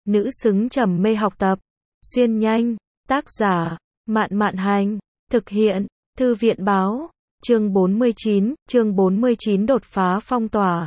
nữ xứng trầm mê học tập. Xuyên nhanh, tác giả, Mạn Mạn Hành, thực hiện, Thư viện báo, chương 49 đột phá phong tỏa.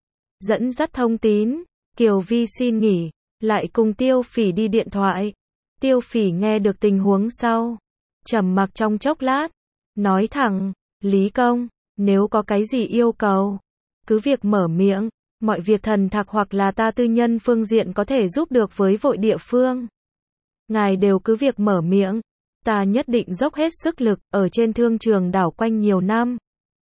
Dẫn dắt thông tín, Kiều Vi xin nghỉ, lại cùng Tiêu Phỉ đi điện thoại. Tiêu Phỉ nghe được tình huống sau, trầm mặc trong chốc lát, nói thẳng, Lý Công, nếu có cái gì yêu cầu, cứ việc mở miệng, mọi việc thần thạc hoặc là ta tư nhân phương diện có thể giúp được với vội địa phương. Ngài đều cứ việc mở miệng, ta nhất định dốc hết sức lực, ở trên thương trường đảo quanh nhiều năm.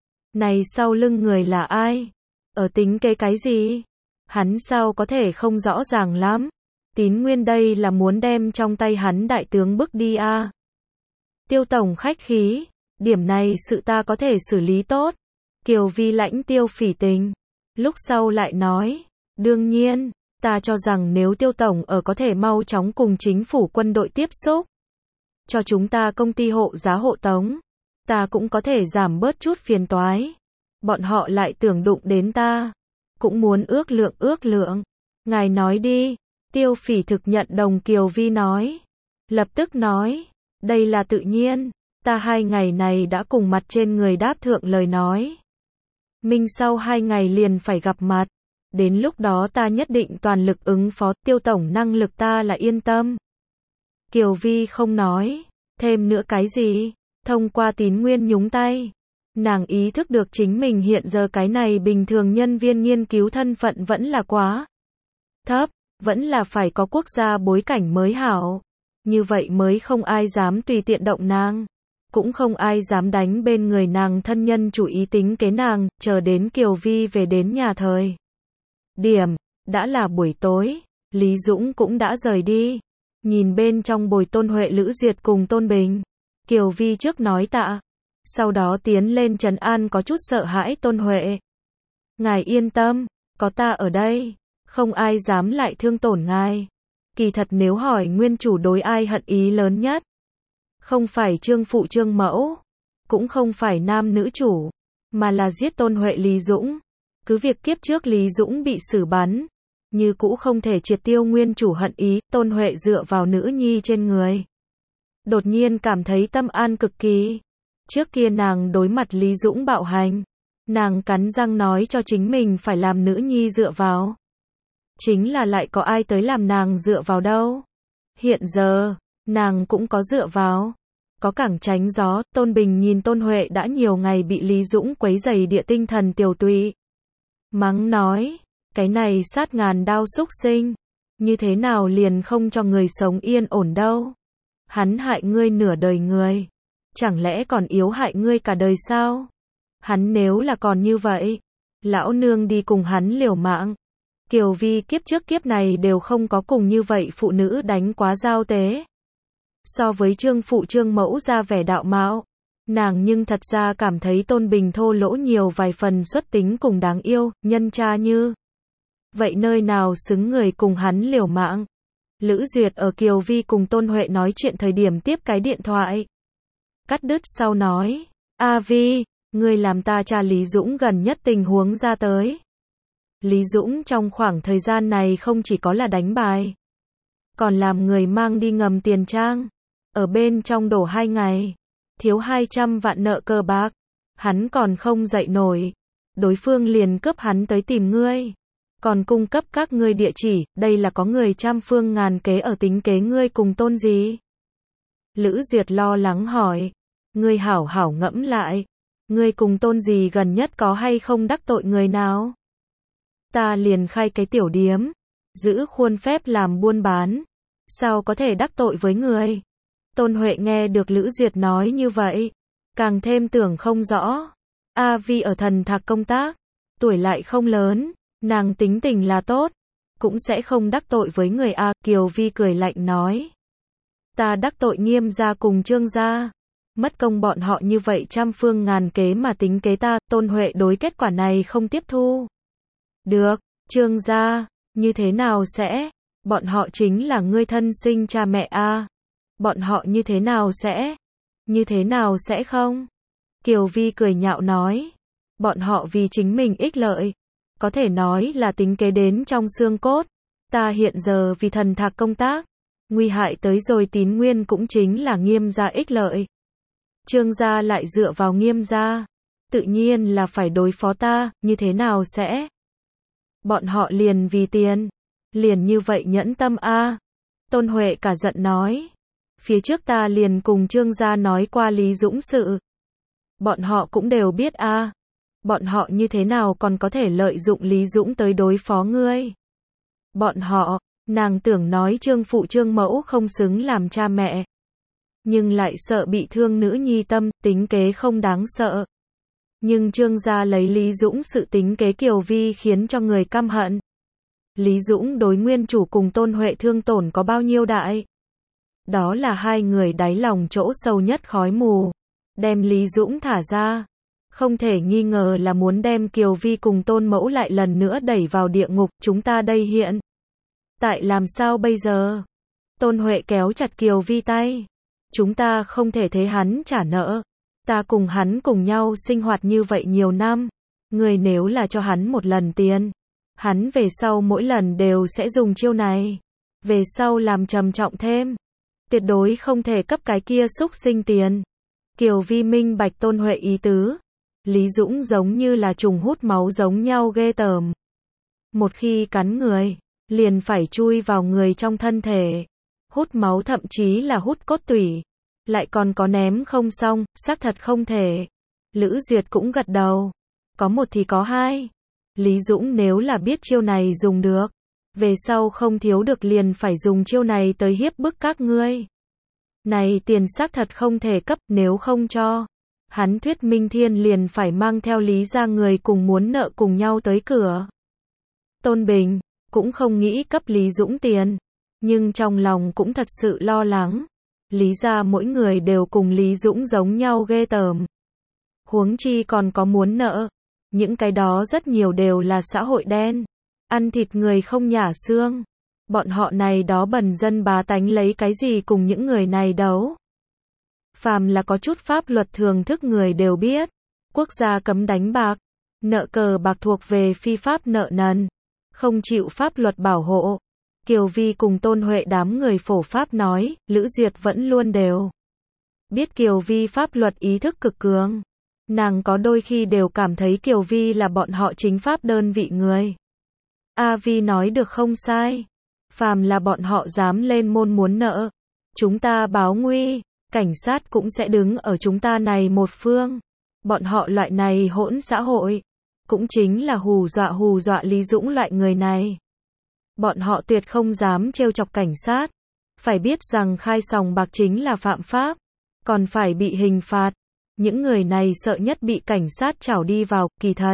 Này sau lưng người là ai? Ở tính kế cái gì? Hắn sao có thể không rõ ràng lắm? Tín Nguyên đây là muốn đem trong tay hắn đại tướng bức đi à? Tiêu tổng khách khí, điểm này sự ta có thể xử lý tốt. Kiều Vi lãnh Tiêu Phỉ tình. Lúc sau lại nói, đương nhiên, ta cho rằng nếu Tiêu tổng ở có thể mau chóng cùng chính phủ quân đội tiếp xúc, cho chúng ta công ty hộ giá hộ tống, ta cũng có thể giảm bớt chút phiền toái. Bọn họ lại tưởng đụng đến ta, cũng muốn ước lượng. Ngài nói đi. Tiêu Phỉ thực nhận đồng Kiều Vi nói. Lập tức nói, đây là tự nhiên, ta 2 ngày này đã cùng mặt trên người đáp thượng lời nói. Minh sau 2 ngày liền phải gặp mặt. Đến lúc đó ta nhất định toàn lực ứng phó, Tiêu tổng năng lực ta là yên tâm. Kiều Vi không nói thêm nữa cái gì, thông qua Tín Nguyên nhúng tay. Nàng ý thức được chính mình hiện giờ cái này bình thường nhân viên nghiên cứu thân phận vẫn là quá thấp, vẫn là phải có quốc gia bối cảnh mới hảo. Như vậy mới không ai dám tùy tiện động nàng, cũng không ai dám đánh bên người nàng thân nhân chủ ý tính kế nàng. Chờ đến Kiều Vi về đến nhà thời điểm, đã là buổi tối, Lý Dũng cũng đã rời đi. Nhìn bên trong bồi Tôn Huệ Lữ Duyệt cùng Tôn Bình, Kiều Vi trước nói tạ, sau đó tiến lên trấn an có chút sợ hãi Tôn Huệ. Ngài yên tâm, có ta ở đây, không ai dám lại thương tổn ngài. Kỳ thật nếu hỏi nguyên chủ đối ai hận ý lớn nhất, không phải Trương phụ Trương mẫu, cũng không phải nam nữ chủ, mà là giết Tôn Huệ Lý Dũng. Cứ việc kiếp trước Lý Dũng bị xử bắn, như cũ không thể triệt tiêu nguyên chủ hận ý. Tôn Huệ dựa vào nữ nhi trên người, đột nhiên cảm thấy tâm an cực kỳ. Trước kia nàng đối mặt Lý Dũng bạo hành, nàng cắn răng nói cho chính mình phải làm nữ nhi dựa vào. Chính là lại có ai tới làm nàng dựa vào đâu. Hiện giờ, nàng cũng có dựa vào, có cẳng tránh gió. Tôn Bình nhìn Tôn Huệ đã nhiều ngày bị Lý Dũng quấy rầy địa tinh thần tiểu tụy, mắng nói, cái này sát ngàn đao xúc sinh, như thế nào liền không cho người sống yên ổn đâu. Hắn hại ngươi nửa đời người, chẳng lẽ còn yếu hại ngươi cả đời sao? Hắn nếu là còn như vậy, lão nương đi cùng hắn liều mạng. Kiều Vi kiếp trước kiếp này đều không có cùng như vậy phụ nữ đánh quá giao tế. So với Trương phụ Trương mẫu ra vẻ đạo mạo, nàng nhưng thật ra cảm thấy Tôn Bình thô lỗ nhiều vài phần xuất tính cùng đáng yêu. Nhân cha như vậy nơi nào xứng người cùng hắn liều mạng. Lữ Duyệt ở Kiều Vi cùng Tôn Huệ nói chuyện thời điểm tiếp cái điện thoại, cắt đứt sau nói, A Vi, ngươi làm ta tra Lý Dũng gần nhất tình huống ra tới. Lý Dũng trong khoảng thời gian này không chỉ có là đánh bài, còn làm người mang đi ngầm tiền trang, ở bên trong đổ 2 ngày, thiếu 200 vạn nợ cờ bạc, hắn còn không dậy nổi, đối phương liền cướp hắn tới tìm ngươi, còn cung cấp các ngươi địa chỉ. Đây là có người trăm phương ngàn kế ở tính kế ngươi cùng Tôn gì? Lữ Duyệt lo lắng hỏi, ngươi hảo hảo ngẫm lại, ngươi cùng Tôn gì gần nhất có hay không đắc tội người nào? Ta liền khai cái tiểu điếm, giữ khuôn phép làm buôn bán, sao có thể đắc tội với người? Tôn Huệ nghe được Lữ Duyệt nói như vậy, càng thêm tưởng không rõ. A Vi ở thần thạc công tác, tuổi lại không lớn, nàng tính tình là tốt, cũng sẽ không đắc tội với người a. Kiều Vi cười lạnh nói, ta đắc tội Nghiêm gia cùng Trương gia, mất công bọn họ như vậy trăm phương ngàn kế mà tính kế ta. Tôn Huệ đối kết quả này không tiếp thu được. Trương gia, như thế nào sẽ? Bọn họ chính là ngươi thân sinh cha mẹ a. Bọn họ như thế nào sẽ không? Kiều Vi cười nhạo nói, bọn họ vì chính mình ích lợi, có thể nói là tính kế đến trong xương cốt, Ta hiện giờ vì thần thạc công tác, nguy hại tới rồi tín nguyên cũng chính là Nghiêm gia ích lợi. Trương gia lại dựa vào Nghiêm gia, tự nhiên là phải đối phó ta, như thế nào sẽ? Bọn họ liền vì tiền, liền như vậy nhẫn tâm a. Tôn Huệ cả giận nói, phía trước ta liền cùng Trương gia nói qua Lý Dũng sự. Bọn họ cũng đều biết a. Bọn họ như thế nào còn có thể lợi dụng Lý Dũng tới đối phó ngươi? Bọn họ, nàng tưởng nói Trương phụ Trương mẫu không xứng làm cha mẹ, nhưng lại sợ bị thương nữ nhi tâm, tính kế không đáng sợ. Nhưng Trương gia lấy Lý Dũng sự tính kế Kiều Vi khiến cho người căm hận. Lý Dũng đối nguyên chủ cùng Tôn Huệ thương tổn có bao nhiêu đại? Đó là hai người đáy lòng chỗ sâu nhất khói mù. Đem Lý Dũng thả ra, không thể nghi ngờ là muốn đem Kiều Vi cùng Tôn Mẫu lại lần nữa đẩy vào địa ngục. Chúng ta đây hiện tại làm sao bây giờ? Tôn Huệ kéo chặt Kiều Vi tay. Chúng ta không thể thế hắn trả nợ. Ta cùng hắn cùng nhau sinh hoạt như vậy nhiều năm. Người nếu là cho hắn một lần tiền, hắn về sau mỗi lần đều sẽ dùng chiêu này. Về sau làm trầm trọng thêm. Tuyệt đối không thể cấp cái kia xúc sinh tiền. Kiều Vi minh bạch Tôn Huệ ý tứ. Lý Dũng giống như là trùng hút máu giống nhau ghê tởm. Một khi cắn người, liền phải chui vào người trong thân thể. Hút máu thậm chí là hút cốt tủy. Lại còn có ném không xong, xác thật không thể. Lữ Duyệt cũng gật đầu. Có một thì có hai. Lý Dũng nếu là biết chiêu này dùng được, về sau không thiếu được liền phải dùng chiêu này tới hiếp bức các ngươi. Này tiền xác thật không thể cấp, nếu không cho hắn Thuyết Minh Thiên liền phải mang theo Lý gia người cùng muốn nợ cùng nhau tới cửa. Tôn Bình cũng không nghĩ cấp Lý Dũng tiền, nhưng trong lòng cũng thật sự lo lắng. Lý gia mỗi người đều cùng Lý Dũng giống nhau ghê tởm. Huống chi còn có muốn nợ. Những cái đó rất nhiều đều là xã hội đen. Ăn thịt người không nhả xương. Bọn họ này đó bần dân bá tánh lấy cái gì cùng những người này đấu. Phàm là có chút pháp luật thường thức người đều biết. Quốc gia cấm đánh bạc. Nợ cờ bạc thuộc về phi pháp nợ nần. Không chịu pháp luật bảo hộ. Kiều Vi cùng Tôn Huệ đám người phổ pháp nói, Lữ Duyệt vẫn luôn đều biết Kiều Vi pháp luật ý thức cực cường. Nàng có đôi khi đều cảm thấy Kiều Vi là bọn họ chính pháp đơn vị người. A Vi nói được không sai. Phàm là bọn họ dám lên môn muốn nợ, chúng ta báo nguy, cảnh sát cũng sẽ đứng ở chúng ta này một phương. Bọn họ loại này hỗn xã hội, cũng chính là hù dọa Lý Dũng loại người này. Bọn họ tuyệt không dám trêu chọc cảnh sát. Phải biết rằng khai sòng bạc chính là phạm pháp, còn phải bị hình phạt. Những người này sợ nhất bị cảnh sát trảo đi vào, kỳ thật.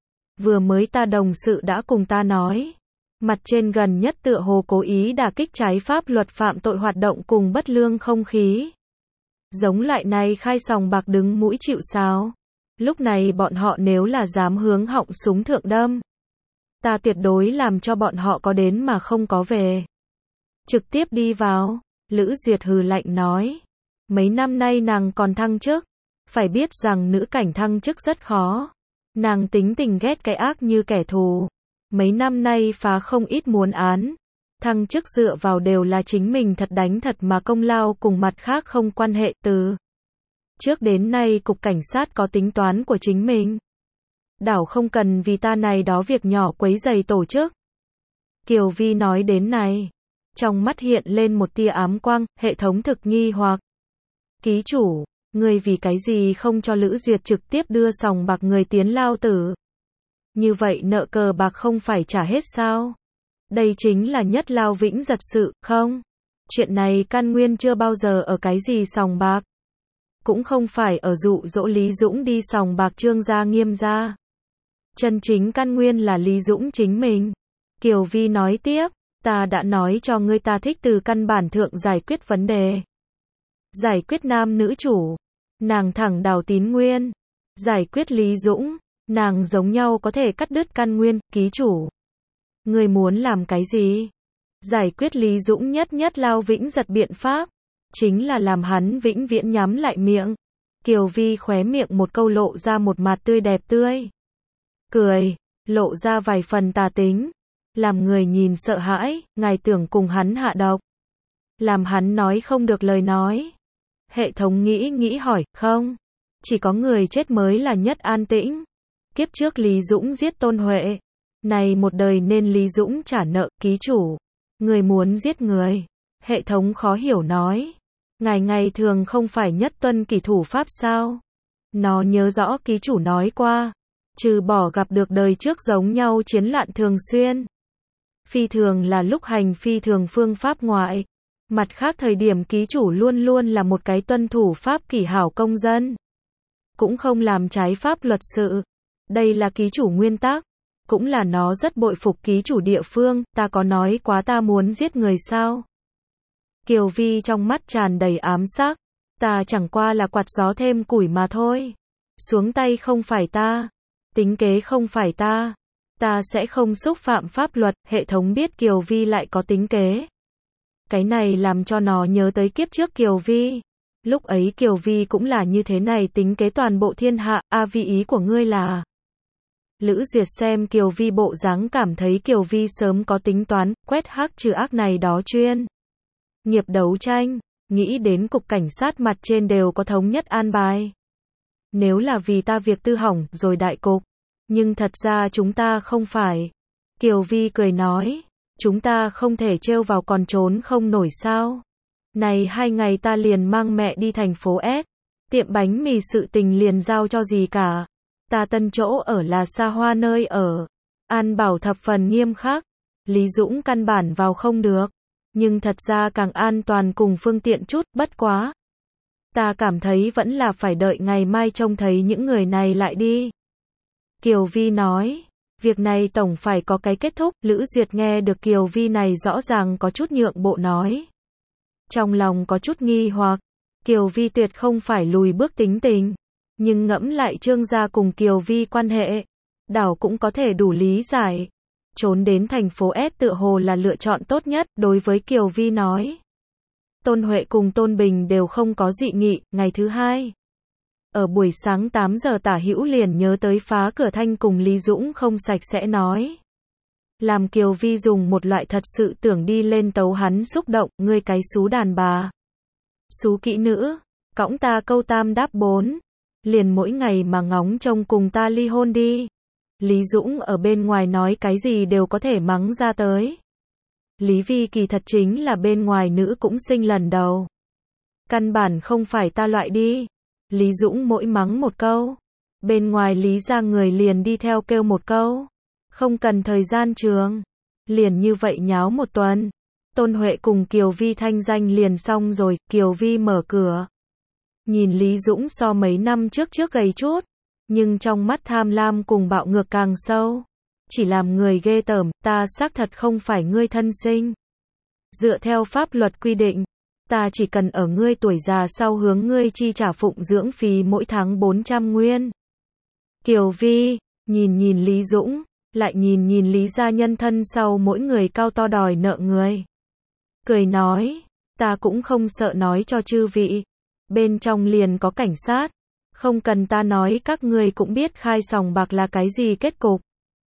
Vừa mới ta đồng sự đã cùng ta nói. Mặt trên gần nhất tựa hồ cố ý đả kích trái pháp luật phạm tội hoạt động cùng bất lương không khí. Giống loại này khai sòng bạc đứng mũi chịu sào. Lúc này bọn họ nếu là dám hướng họng súng thượng đâm, ta tuyệt đối làm cho bọn họ có đến mà không có về. Trực tiếp đi vào. Lữ Duyệt hừ lạnh nói. Mấy năm nay nàng còn thăng chức. Phải biết rằng nữ cảnh thăng chức rất khó. Nàng tính tình ghét cái ác như kẻ thù. Mấy năm nay phá không ít muốn án. Thăng chức dựa vào đều là chính mình thật đánh thật mà công lao cùng mặt khác không quan hệ. Từ trước đến nay cục cảnh sát có tính toán của chính mình. Đảo không cần vì ta này đó việc nhỏ quấy rầy tổ chức. Kiều Vi nói đến này, trong mắt hiện lên một tia ám quang, hệ thống thực nghi hoặc. Ký chủ, người vì cái gì không cho Lữ Duyệt trực tiếp đưa sòng bạc người tiến lao tử? Như vậy nợ cờ bạc không phải trả hết sao? Đây chính là nhất lao vĩnh giật sự, không? Chuyện này căn nguyên chưa bao giờ ở cái gì sòng bạc. Cũng không phải ở dụ dỗ Lý Dũng đi sòng bạc Trương gia Nghiêm gia. Chân chính căn nguyên là Lý Dũng chính mình. Kiều Vi nói tiếp, ta đã nói cho ngươi ta thích từ căn bản thượng giải quyết vấn đề. Giải quyết nam nữ chủ, nàng thẳng đào tín nguyên. Giải quyết Lý Dũng, nàng giống nhau có thể cắt đứt căn nguyên. Ký chủ, ngươi muốn làm cái gì? Giải quyết Lý Dũng nhất lao vĩnh giật biện pháp, chính là làm hắn vĩnh viễn nhắm lại miệng. Kiều Vi khóe miệng một câu lộ ra một mặt tươi đẹp tươi. Cười, lộ ra vài phần tà tính. làm người nhìn sợ hãi, ngài tưởng cùng hắn hạ độc. Làm hắn nói không được lời nói. Hệ thống nghĩ nghĩ hỏi, không. Chỉ có người chết mới là nhất an tĩnh. Kiếp trước Lý Dũng giết Tôn Huệ. Này một đời nên Lý Dũng trả nợ, ký chủ. Người muốn giết người. Hệ thống khó hiểu nói. Ngài ngày thường không phải nhất tuân kỷ thủ pháp sao? Nó nhớ rõ ký chủ nói qua. Trừ bỏ gặp được đời trước giống nhau chiến loạn thường xuyên. Phi thường là lúc hành phi thường phương pháp ngoại. Mặt khác thời điểm ký chủ luôn luôn là một cái tuân thủ pháp kỷ hảo công dân. Cũng không làm trái pháp luật sự. Đây là ký chủ nguyên tắc. Cũng là nó rất bội phục ký chủ địa phương, ta có nói quá ta muốn giết người sao? Kiều Vi trong mắt tràn đầy ám sắc. Ta chẳng qua là quạt gió thêm củi mà thôi. Xuống tay không phải ta. Tính kế không phải ta. Ta sẽ không xúc phạm pháp luật. Hệ thống biết Kiều Vi lại có tính kế. Cái này làm cho nó nhớ tới kiếp trước Kiều Vi. Lúc ấy Kiều Vi cũng là như thế này, tính kế toàn bộ thiên hạ. Vi ý của ngươi là... Lữ Duyệt xem Kiều Vi bộ dáng cảm thấy Kiều Vi sớm có tính toán, quét hắc trừ ác này đó chuyên nghiệp đấu tranh, nghĩ đến cục cảnh sát mặt trên đều có thống nhất an bài. Nếu là vì ta việc tư hỏng rồi đại cục, nhưng thật ra chúng ta không phải. Kiều Vi cười nói, chúng ta không thể trêu vào còn trốn không nổi sao. Này 2 ngày ta liền mang mẹ đi thành phố S, tiệm bánh mì sự tình liền giao cho gì cả. Ta tân chỗ ở là xa hoa nơi ở. An bảo thập phần nghiêm khắc. Lý Dũng căn bản vào không được. Nhưng thật ra càng an toàn cùng phương tiện chút, bất quá. Ta cảm thấy vẫn là phải đợi ngày mai trông thấy những người này lại đi. Kiều Vi nói. Việc này tổng phải có cái kết thúc. Lữ Duyệt nghe được Kiều Vi này rõ ràng có chút nhượng bộ nói. Trong lòng có chút nghi hoặc. Kiều Vi tuyệt không phải lùi bước tính tình. Nhưng ngẫm lại Trương gia cùng Kiều Vi quan hệ, đảo cũng có thể đủ lý giải. Trốn đến thành phố S tựa hồ là lựa chọn tốt nhất, đối với Kiều Vi nói. Tôn Huệ cùng Tôn Bình đều không có dị nghị. Ngày thứ hai, ở buổi sáng 8 giờ tả hữu liền nhớ tới phá cửa thanh cùng Lý Dũng không sạch sẽ nói. Làm Kiều Vi dùng một loại thật sự tưởng đi lên tấu hắn xúc động, ngươi cái xú đàn bà. Xú kỹ nữ, cõng ta câu tam đáp 4. Liền mỗi ngày mà ngóng trông cùng ta ly hôn đi. Lý Dũng ở bên ngoài nói cái gì đều có thể mắng ra tới. Lý Vi kỳ thật chính là bên ngoài nữ cũng sinh lần đầu. Căn bản không phải ta loại đi. Lý Dũng mỗi mắng một câu. Bên ngoài Lý ra người liền đi theo kêu một câu. Không cần thời gian trường. Liền như vậy nháo một tuần. Tôn Huệ cùng Kiều Vi thanh danh liền xong rồi. Kiều Vi mở cửa. Nhìn Lý Dũng so mấy năm trước gầy chút, nhưng trong mắt tham lam cùng bạo ngược càng sâu. Chỉ làm người ghê tởm, ta xác thật không phải ngươi thân sinh. Dựa theo pháp luật quy định, ta chỉ cần ở ngươi tuổi già sau hướng ngươi chi trả phụng dưỡng phí mỗi tháng 400 nguyên. Kiều Vi, nhìn Lý Dũng, lại nhìn Lý gia nhân thân sau mỗi người cao to đòi nợ người. Cười nói, ta cũng không sợ nói cho chư vị. Bên trong liền có cảnh sát. Không cần ta nói các ngươi cũng biết khai sòng bạc là cái gì kết cục.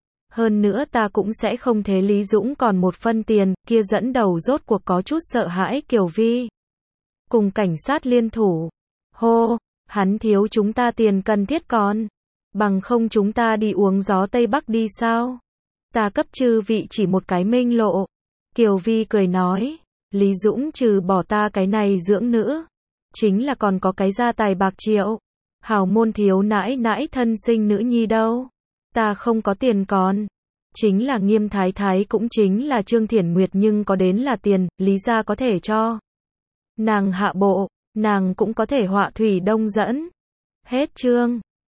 Hơn nữa ta cũng sẽ không thế Lý Dũng còn một phân tiền, kia dẫn đầu rốt cuộc có chút sợ hãi Kiều Vi. Cùng cảnh sát liên thủ. Hô, hắn thiếu chúng ta tiền cần thiết còn. Bằng không chúng ta đi uống gió Tây Bắc đi sao? Ta cấp chư vị chỉ một cái minh lộ. Kiều Vi cười nói, Lý Dũng trừ bỏ ta cái này dưỡng nữ. Chính là còn có cái gia tài bạc triệu. Hào môn thiếu nãi nãi thân sinh nữ nhi đâu. Ta không có tiền còn. Chính là Nghiêm Thái Thái cũng chính là Trương Thiển Nguyệt nhưng có đến là tiền, Lý gia có thể cho. Nàng hạ bộ, nàng cũng có thể họa thủy đông dẫn. Hết chương.